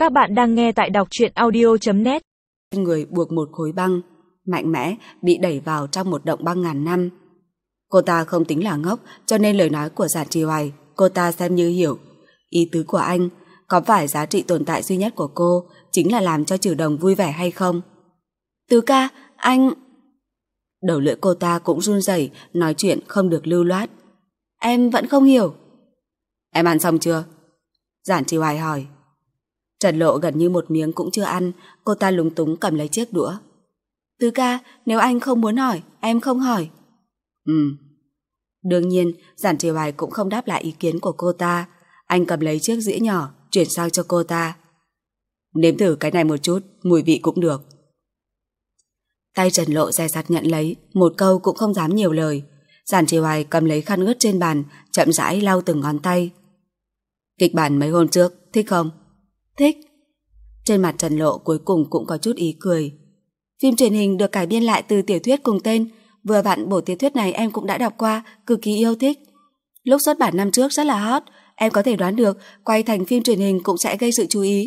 Các bạn đang nghe tại đọc truyện audio.net. Người buộc một khối băng, mạnh mẽ bị đẩy vào trong một động băng ngàn năm. Cô ta không tính là ngốc, cho nên lời nói của Giản Trì Hoài cô ta xem như hiểu. Ý tứ của anh, có phải giá trị tồn tại duy nhất của cô chính là làm cho Trừ Đồng vui vẻ hay không? Tứ ca, anh... Đầu lưỡi cô ta cũng run rẩy, nói chuyện không được lưu loát. Em vẫn không hiểu. Em ăn xong chưa? Giản Trì Hoài hỏi. Trần Lộ gần như một miếng cũng chưa ăn, cô ta lúng túng cầm lấy chiếc đũa. Tứ ca, nếu anh không muốn hỏi, em không hỏi. Đương nhiên, Giản Trì Hoài cũng không đáp lại ý kiến của cô ta. Anh cầm lấy chiếc dĩa nhỏ, chuyển sang cho cô ta. Nếm thử cái này một chút, mùi vị cũng được. Tay Trần Lộ dè dặt nhận lấy, một câu cũng không dám nhiều lời. Giản Trì Hoài cầm lấy khăn ướt trên bàn, chậm rãi lau từng ngón tay. Kịch bản mấy hôm trước, thích không? Thích. Trên mặt Trần Lộ cuối cùng cũng có chút ý cười. Phim truyền hình được cải biên lại từ tiểu thuyết cùng tên. Vừa vặn bộ tiểu thuyết này em cũng đã đọc qua, cực kỳ yêu thích. Lúc xuất bản năm trước rất là hot, em có thể đoán được quay thành phim truyền hình cũng sẽ gây sự chú ý.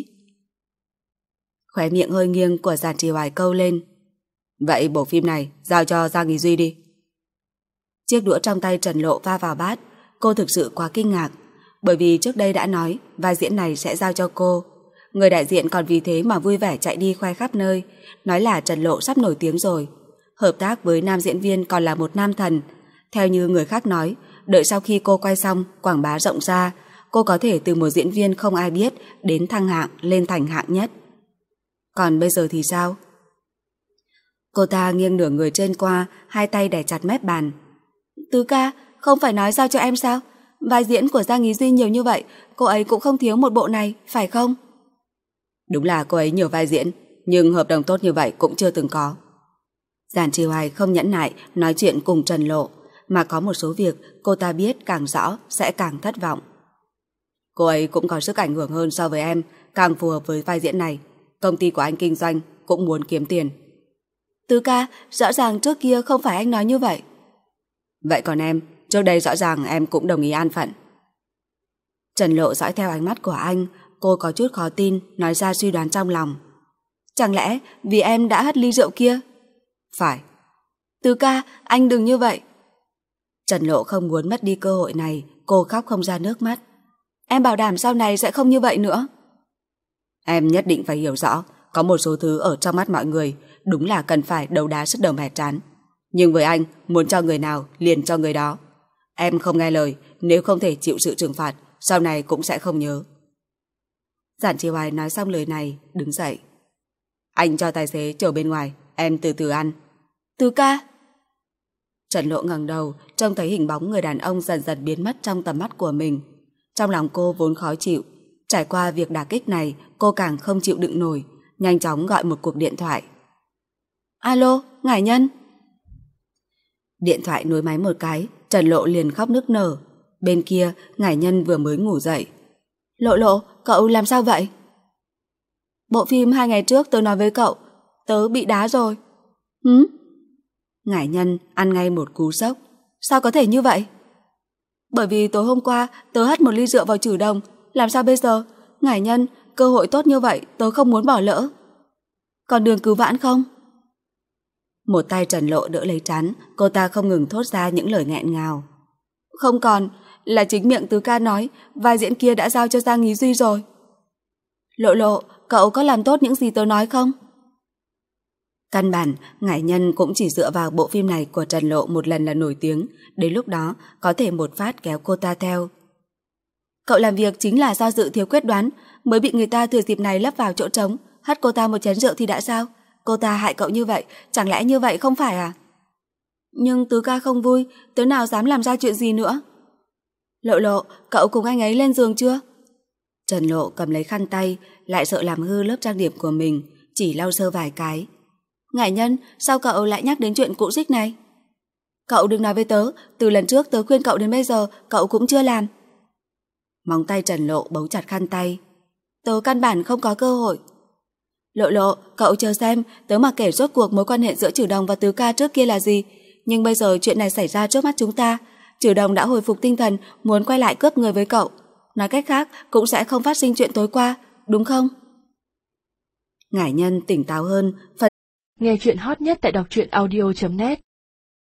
Khóe miệng hơi nghiêng của Giản Trì Hoài câu lên. Vậy bộ phim này giao cho Giang Ý Duy đi. Chiếc đũa trong tay Trần Lộ va vào bát. Cô thực sự quá kinh ngạc, bởi vì trước đây đã nói vai diễn này sẽ giao cho cô. Người đại diện còn vì thế mà vui vẻ chạy đi khoe khắp nơi, nói là Trần Lộ sắp nổi tiếng rồi. Hợp tác với nam diễn viên còn là một nam thần. Theo như người khác nói, đợi sau khi cô quay xong, quảng bá rộng ra, cô có thể từ một diễn viên không ai biết đến thăng hạng lên thành hạng nhất. Còn bây giờ thì sao? Cô ta nghiêng nửa người trên qua, hai tay đè chặt mép bàn. Tứ ca, không phải nói giao cho em sao? Vai diễn của Giang Ý Duy nhiều như vậy, cô ấy cũng không thiếu một bộ này, phải không? Đúng là cô ấy nhiều vai diễn, nhưng hợp đồng tốt như vậy cũng chưa từng có. Giản Trì Hoài không nhẫn nại nói chuyện cùng Trần Lộ, mà có một số việc cô ta biết càng rõ sẽ càng thất vọng. Cô ấy cũng có sức ảnh hưởng hơn so với em, càng phù hợp với vai diễn này. Công ty của anh kinh doanh cũng muốn kiếm tiền. Tứ ca, rõ ràng trước kia không phải anh nói như vậy. Vậy còn em, trước đây rõ ràng em cũng đồng ý an phận. Trần Lộ dõi theo ánh mắt của anh, cô có chút khó tin, nói ra suy đoán trong lòng. Chẳng lẽ vì em đã hất ly rượu kia? Phải. Tứ ca, anh đừng như vậy. Trần Lộ không muốn mất đi cơ hội này, cô khóc không ra nước mắt. Em bảo đảm sau này sẽ không như vậy nữa. Em nhất định phải hiểu rõ, có một số thứ ở trong mắt mọi người đúng là cần phải đấu đá sức đầu mẻ trán. Nhưng với anh, muốn cho người nào liền cho người đó. Em không nghe lời, nếu không thể chịu sự trừng phạt, sau này cũng sẽ không nhớ. Giản Trì Hoài nói xong lời này, đứng dậy. Anh cho tài xế chờ bên ngoài, em từ từ ăn. Tứ ca. Trần Lộ ngẩng đầu, trông thấy hình bóng người đàn ông dần dần biến mất trong tầm mắt của mình. Trong lòng cô vốn khó chịu, trải qua việc đả kích này, cô càng không chịu đựng nổi, nhanh chóng gọi một cuộc điện thoại. Alo, Ngải Nhân. Điện thoại nối máy một cái, Trần Lộ liền khóc nức nở. Bên kia, Ngải Nhân vừa mới ngủ dậy. Lộ Lộ, cậu làm sao vậy? Bộ phim 2 ngày trước tớ nói với cậu, tớ bị đá rồi. Ngải Nhân ăn ngay một cú sốc. Sao có thể như vậy? Bởi vì tối hôm qua tớ hất một ly rượu vào Trừ Đồng. Làm sao bây giờ? Ngải Nhân, cơ hội tốt như vậy tớ không muốn bỏ lỡ. Còn đường cứu vãn không? Một tay Trần Lộ đỡ lấy trán, cô ta không ngừng thốt ra những lời nghẹn ngào. Không còn, là chính miệng Tứ ca nói vai diễn kia đã giao cho Giang Ý Duy rồi. Lộ Lộ, cậu có làm tốt những gì tớ nói không? Căn bản, Ngải Nhân cũng chỉ dựa vào bộ phim này của Trần Lộ một lần là nổi tiếng, đến lúc đó có thể một phát kéo cô ta theo. Cậu làm việc chính là do dự thiếu quyết đoán, mới bị người ta thừa dịp này lấp vào chỗ trống, hất cô ta một chén rượu thì đã sao? Cô ta hại cậu như vậy, chẳng lẽ như vậy không phải à? Nhưng Tứ ca không vui, tớ nào dám làm ra chuyện gì nữa. Lộ Lộ, cậu cùng anh ấy lên giường chưa? Trần Lộ cầm lấy khăn tay, lại sợ làm hư lớp trang điểm của mình, chỉ lau sơ vài cái. Ngải Nhân, sao cậu lại nhắc đến chuyện cũ dích này? Cậu đừng nói với tớ, từ lần trước tớ khuyên cậu đến bây giờ, cậu cũng chưa làm. Móng tay Trần Lộ bấu chặt khăn tay. Tớ căn bản không có cơ hội. Lộ Lộ, cậu chờ xem, tớ mà kể rốt cuộc mối quan hệ giữa Trừ Đồng và Tứ ca trước kia là gì. Nhưng bây giờ chuyện này xảy ra trước mắt chúng ta. Trừ Đồng đã hồi phục tinh thần, muốn quay lại cướp người với cậu. Nói cách khác, cũng sẽ không phát sinh chuyện tối qua, đúng không? Ngải Nhân tỉnh táo hơn. Nghe chuyện hot nhất tại đọc truyện audio.net